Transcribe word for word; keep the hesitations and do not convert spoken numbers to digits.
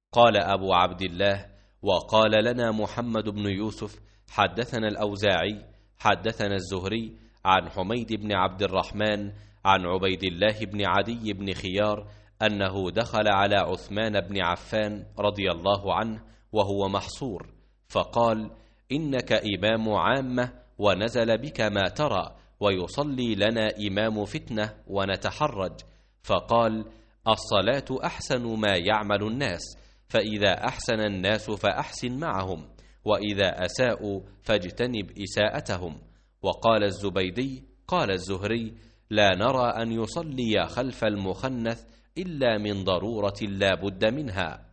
قال أبو عبد الله: وقال لنا محمد بن يوسف حدثنا الأوزاعي حدثنا الزهري عن حميد بن عبد الرحمن عن عبيد الله بن عدي بن خيار أنه دخل على عثمان بن عفان رضي الله عنه وهو محصور، فقال: إنك إمام عامة ونزل بك ما ترى، ويصلي لنا إمام فتنة ونتحرج. فقال: الصلاة أحسن ما يعمل الناس، فإذا أحسن الناس فأحسن معهم، وإذا أساءوا فاجتنب إساءتهم. وقال الزبيدي: قال الزهري: لا نرى أن يصلي خلف المخنث إلا من ضرورة لا بد منها.